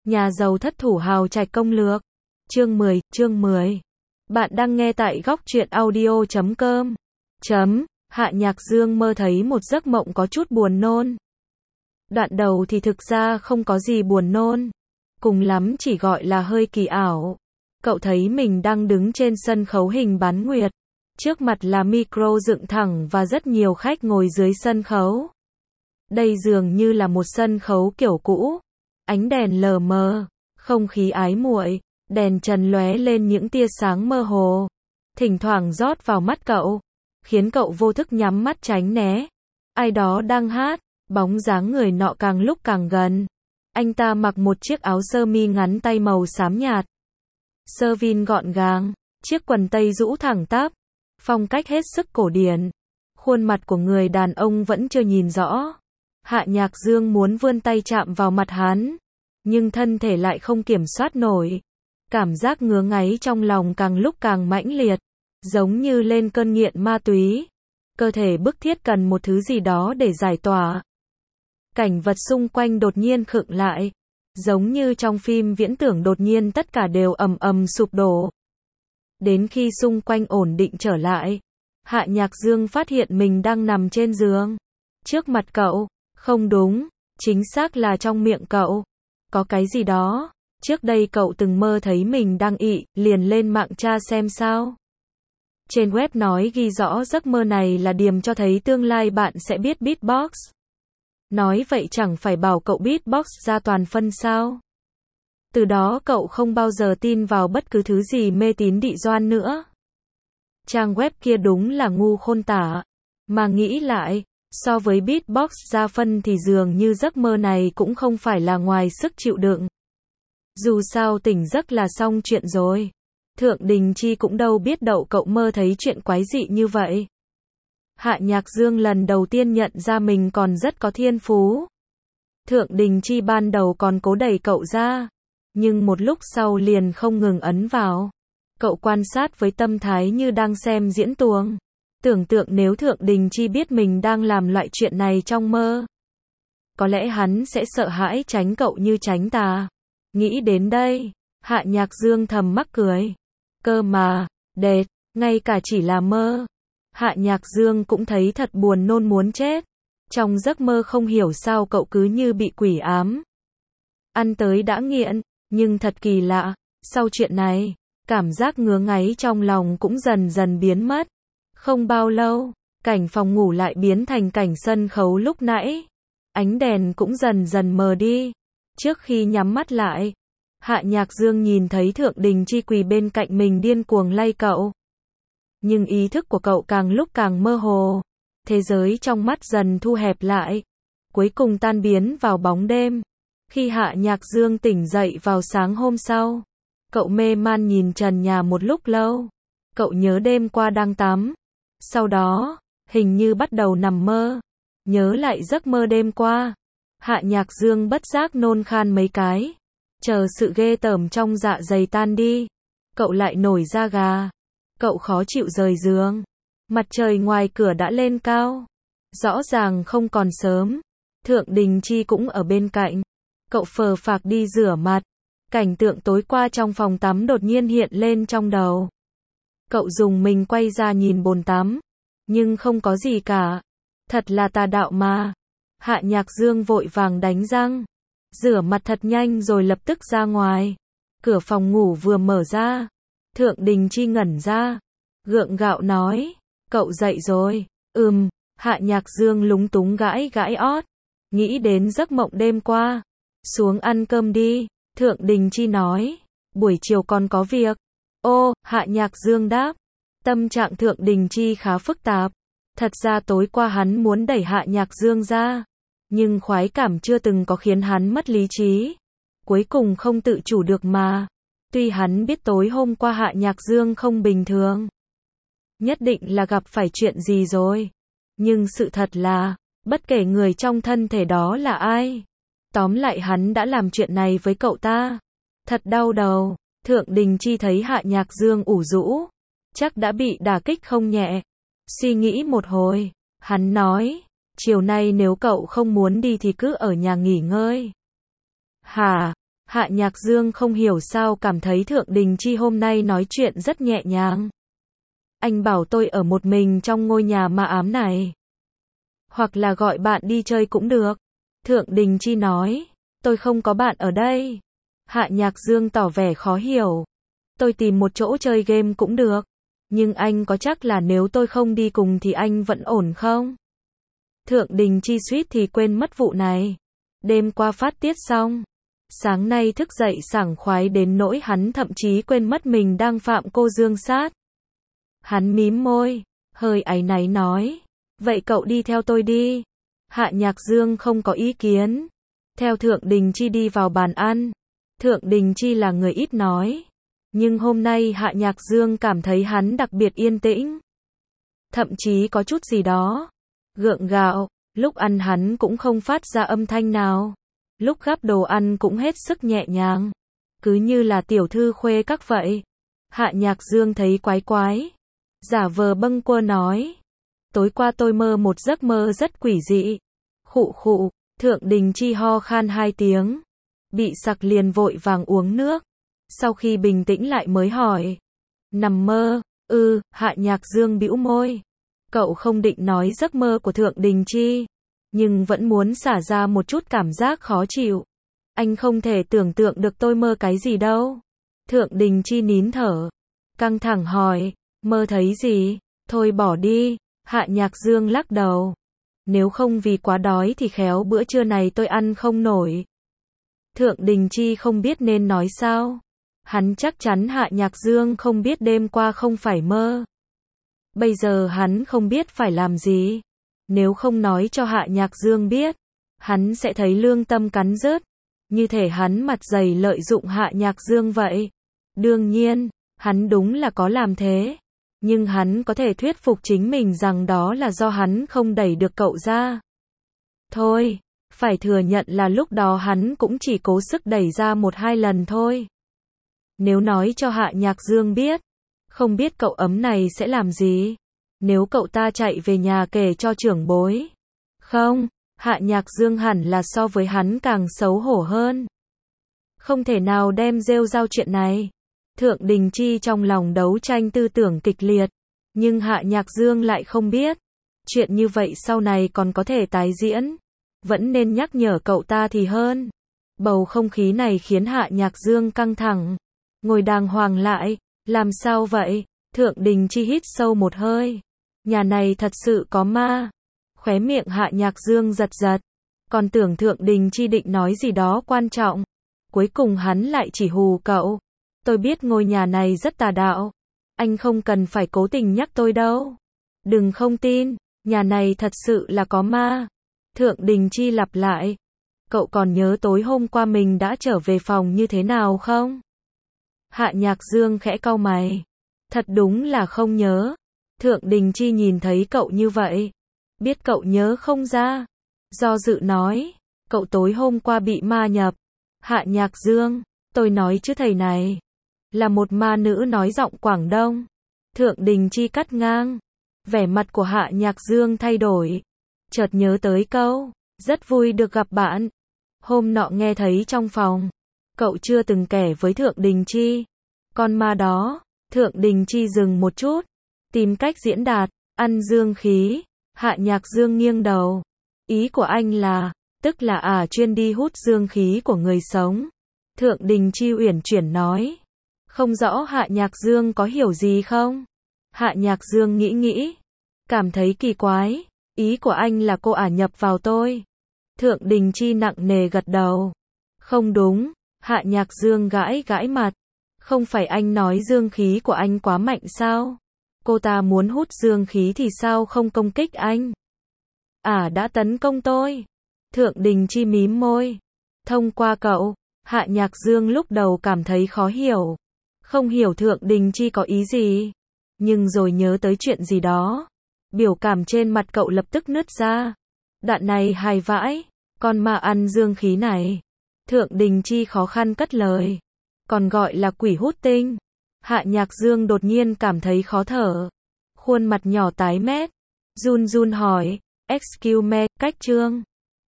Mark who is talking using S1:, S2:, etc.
S1: Nhà giàu thất thủ hào trạch công lược. Chương 10. Bạn đang nghe tại góc truyện audio.com. Hạ Nhạc Dương mơ thấy một giấc mộng có chút buồn nôn. Đoạn đầu thì thực ra không có gì buồn nôn. Cùng lắm chỉ gọi là hơi kỳ ảo. Cậu thấy mình đang đứng trên sân khấu hình bán nguyệt. Trước mặt là micro dựng thẳng và rất nhiều khách ngồi dưới sân khấu. Đây dường như là một sân khấu kiểu cũ. Ánh đèn lờ mờ, không khí ái muội, đèn trần lóe lên những tia sáng mơ hồ. Thỉnh thoảng rót vào mắt cậu, khiến cậu vô thức nhắm mắt tránh né. Ai đó đang hát, bóng dáng người nọ càng lúc càng gần. Anh ta mặc một chiếc áo sơ mi ngắn tay màu xám nhạt. Sơ vin gọn gàng, chiếc quần tây rũ thẳng tắp, phong cách hết sức cổ điển. Khuôn mặt của người đàn ông vẫn chưa nhìn rõ. Hạ Nhạc Dương muốn vươn tay chạm vào mặt hắn, nhưng thân thể lại không kiểm soát nổi. Cảm giác ngứa ngáy trong lòng càng lúc càng mãnh liệt, giống như lên cơn nghiện ma túy. Cơ thể bức thiết cần một thứ gì đó để giải tỏa. Cảnh vật xung quanh đột nhiên khựng lại, giống như trong phim viễn tưởng đột nhiên tất cả đều ầm ầm sụp đổ. Đến khi xung quanh ổn định trở lại, Hạ Nhạc Dương phát hiện mình đang nằm trên giường. Trước mặt cậu, không đúng, chính xác là trong miệng cậu. Có cái gì đó, trước đây cậu từng mơ thấy mình đang ị, liền lên mạng tra xem sao. Trên web nói ghi rõ giấc mơ này là điểm cho thấy tương lai bạn sẽ biết beatbox. Nói vậy chẳng phải bảo cậu beatbox ra toàn phân sao. Từ đó cậu không bao giờ tin vào bất cứ thứ gì mê tín dị đoan nữa. Trang web kia đúng là ngu khôn tả. Mà nghĩ lại, so với beatbox ra phân thì dường như giấc mơ này cũng không phải là ngoài sức chịu đựng. Dù sao tỉnh giấc là xong chuyện rồi. Thượng Đình Chi cũng đâu biết đậu cậu mơ thấy chuyện quái dị như vậy. Hạ Nhạc Dương lần đầu tiên nhận ra mình còn rất có thiên phú. Thượng Đình Chi ban đầu còn cố đẩy cậu ra, nhưng một lúc sau liền không ngừng ấn vào. Cậu quan sát với tâm thái như đang xem diễn tuồng. Tưởng tượng nếu Thượng Đình Chi biết mình đang làm loại chuyện này trong mơ, có lẽ hắn sẽ sợ hãi tránh cậu như tránh tà. Nghĩ đến đây, Hạ Nhạc Dương thầm mắc cười. Cơ mà, đệt, ngay cả chỉ là mơ. Hạ Nhạc Dương cũng thấy thật buồn nôn muốn chết. Trong giấc mơ không hiểu sao cậu cứ như bị quỷ ám. Ăn tới đã nghiện, nhưng thật kỳ lạ, sau chuyện này, cảm giác ngứa ngáy trong lòng cũng dần dần biến mất. Không bao lâu, cảnh phòng ngủ lại biến thành cảnh sân khấu lúc nãy. Ánh đèn cũng dần dần mờ đi. Trước khi nhắm mắt lại, Hạ Nhạc Dương nhìn thấy Thượng Đình Chi quỳ bên cạnh mình điên cuồng lay cậu. Nhưng ý thức của cậu càng lúc càng mơ hồ. Thế giới trong mắt dần thu hẹp lại, cuối cùng tan biến vào bóng đêm. Khi Hạ Nhạc Dương tỉnh dậy vào sáng hôm sau, cậu mê man nhìn trần nhà một lúc lâu. Cậu nhớ đêm qua đang tắm. Sau đó, hình như bắt đầu nằm mơ. Nhớ lại giấc mơ đêm qua. Hạ Nhạc Dương bất giác nôn khan mấy cái. Chờ sự ghê tởm trong dạ dày tan đi, cậu lại nổi da gà. Cậu khó chịu rời giường. Mặt trời ngoài cửa đã lên cao. Rõ ràng không còn sớm. Thượng Đình Chi cũng ở bên cạnh. Cậu phờ phạc đi rửa mặt. Cảnh tượng tối qua trong phòng tắm đột nhiên hiện lên trong đầu. Cậu dùng mình quay ra nhìn bồn tắm. Nhưng không có gì cả. Thật là tà đạo mà. Hạ Nhạc Dương vội vàng đánh răng. Rửa mặt thật nhanh rồi lập tức ra ngoài. Cửa phòng ngủ vừa mở ra. Thượng Đình Chi ngẩn ra. Gượng gạo nói. Cậu dậy rồi. Hạ Nhạc Dương lúng túng gãi gãi ót. Nghĩ đến giấc mộng đêm qua. Xuống ăn cơm đi. Thượng Đình Chi nói. Buổi chiều còn có việc. Ô, Hạ Nhạc Dương đáp. Tâm trạng Thượng Đình Chi khá phức tạp. Thật ra tối qua hắn muốn đẩy Hạ Nhạc Dương ra. Nhưng khoái cảm chưa từng có khiến hắn mất lý trí. Cuối cùng không tự chủ được mà. Tuy hắn biết tối hôm qua Hạ Nhạc Dương không bình thường. Nhất định là gặp phải chuyện gì rồi. Nhưng sự thật là, bất kể người trong thân thể đó là ai. Tóm lại hắn đã làm chuyện này với cậu ta. Thật đau đầu. Thượng Đình Chi thấy Hạ Nhạc Dương ủ rũ. Chắc đã bị đả kích không nhẹ. Suy nghĩ một hồi, hắn nói. Chiều nay nếu cậu không muốn đi thì cứ ở nhà nghỉ ngơi. Hả? Hạ Nhạc Dương không hiểu sao cảm thấy Thượng Đình Chi hôm nay nói chuyện rất nhẹ nhàng. Anh bảo tôi ở một mình trong ngôi nhà ma ám này. Hoặc là gọi bạn đi chơi cũng được. Thượng Đình Chi nói, tôi không có bạn ở đây. Hạ Nhạc Dương tỏ vẻ khó hiểu. Tôi tìm một chỗ chơi game cũng được. Nhưng anh có chắc là nếu tôi không đi cùng thì anh vẫn ổn không? Thượng Đình Chi suýt thì quên mất vụ này. Đêm qua phát tiết xong. Sáng nay thức dậy sảng khoái đến nỗi hắn thậm chí quên mất mình đang phạm cô dương sát. Hắn mím môi, hơi áy náy nói. Vậy cậu đi theo tôi đi. Hạ Nhạc Dương không có ý kiến. Theo Thượng Đình Chi đi vào bàn ăn. Thượng Đình Chi là người ít nói. Nhưng hôm nay Hạ Nhạc Dương cảm thấy hắn đặc biệt yên tĩnh. Thậm chí có chút gì đó gượng gạo. Lúc ăn hắn cũng không phát ra âm thanh nào. Lúc gắp đồ ăn cũng hết sức nhẹ nhàng. Cứ như là tiểu thư khuê các vậy. Hạ Nhạc Dương thấy quái quái. Giả vờ bâng quơ nói. Tối qua tôi mơ một giấc mơ rất quỷ dị. Khụ khụ, Thượng Đình Chi ho khan 2 tiếng. Bị sặc liền vội vàng uống nước. Sau khi bình tĩnh lại mới hỏi. Nằm mơ, Hạ Nhạc Dương bĩu môi. Cậu không định nói giấc mơ của Thượng Đình Chi. Nhưng vẫn muốn xả ra một chút cảm giác khó chịu. Anh không thể tưởng tượng được tôi mơ cái gì đâu. Thượng Đình Chi nín thở. Căng thẳng hỏi, mơ thấy gì? Thôi bỏ đi. Hạ Nhạc Dương lắc đầu. Nếu không vì quá đói thì khéo bữa trưa này tôi ăn không nổi. Thượng Đình Chi không biết nên nói sao. Hắn chắc chắn Hạ Nhạc Dương không biết đêm qua không phải mơ. Bây giờ hắn không biết phải làm gì. Nếu không nói cho Hạ Nhạc Dương biết, hắn sẽ thấy lương tâm cắn rứt. Như thể hắn mặt dày lợi dụng Hạ Nhạc Dương vậy. Đương nhiên, hắn đúng là có làm thế. Nhưng hắn có thể thuyết phục chính mình rằng đó là do hắn không đẩy được cậu ra. Thôi, phải thừa nhận là lúc đó hắn cũng chỉ cố sức đẩy ra 1-2 lần thôi. Nếu nói cho Hạ Nhạc Dương biết, không biết cậu ấm này sẽ làm gì? Nếu cậu ta chạy về nhà kể cho trưởng bối. Không, Hạ Nhạc Dương hẳn là so với hắn càng xấu hổ hơn. Không thể nào đem rêu rao chuyện này. Thượng Đình Chi trong lòng đấu tranh tư tưởng kịch liệt. Nhưng Hạ Nhạc Dương lại không biết. Chuyện như vậy sau này còn có thể tái diễn. Vẫn nên nhắc nhở cậu ta thì hơn. Bầu không khí này khiến Hạ Nhạc Dương căng thẳng. Ngồi đàng hoàng lại. Làm sao vậy? Thượng Đình Chi hít sâu một hơi. Nhà này thật sự có ma. Khóe miệng Hạ Nhạc Dương giật giật. Còn tưởng Thượng Đình Chi định nói gì đó quan trọng. Cuối cùng hắn lại chỉ hù cậu. Tôi biết ngôi nhà này rất tà đạo. Anh không cần phải cố tình nhắc tôi đâu. Đừng không tin, nhà này thật sự là có ma. Thượng Đình Chi lặp lại. Cậu còn nhớ tối hôm qua mình đã trở về phòng như thế nào không? Hạ Nhạc Dương khẽ cau mày. Thật đúng là không nhớ. Thượng Đình Chi nhìn thấy cậu như vậy. Biết cậu nhớ không ra. Do dự nói. Cậu tối hôm qua bị ma nhập. Hạ Nhạc Dương. Tôi nói chứ thầy này. Là một ma nữ nói giọng Quảng Đông. Thượng Đình Chi cắt ngang. Vẻ mặt của Hạ Nhạc Dương thay đổi. Chợt nhớ tới câu. Rất vui được gặp bạn. Hôm nọ nghe thấy trong phòng. Cậu chưa từng kể với Thượng Đình Chi. Con ma đó. Thượng Đình Chi dừng một chút. Tìm cách diễn đạt. Ăn dương khí. Hạ Nhạc Dương nghiêng đầu. Ý của anh là. Tức là chuyên đi hút dương khí của người sống. Thượng Đình Chi uyển chuyển nói. Không rõ Hạ Nhạc Dương có hiểu gì không? Hạ Nhạc Dương nghĩ. Cảm thấy kỳ quái. Ý của anh là cô nhập vào tôi. Thượng Đình Chi nặng nề gật đầu. Không đúng. Hạ Nhạc Dương gãi mặt. Không phải anh nói dương khí của anh quá mạnh sao? Cô ta muốn hút dương khí thì sao không công kích anh? Đã tấn công tôi. Thượng Đình Chi mím môi. Thông qua cậu. Hạ Nhạc Dương lúc đầu cảm thấy khó hiểu. Không hiểu Thượng Đình Chi có ý gì. Nhưng rồi nhớ tới chuyện gì đó. Biểu cảm trên mặt cậu lập tức nứt ra. Đoạn này hài vãi. Con ma ăn dương khí này. Thượng Đình Chi khó khăn cất lời. Còn gọi là quỷ hút tinh. Hạ Nhạc Dương đột nhiên cảm thấy khó thở. Khuôn mặt nhỏ tái mét. Run run hỏi. Excuse me, cách trương.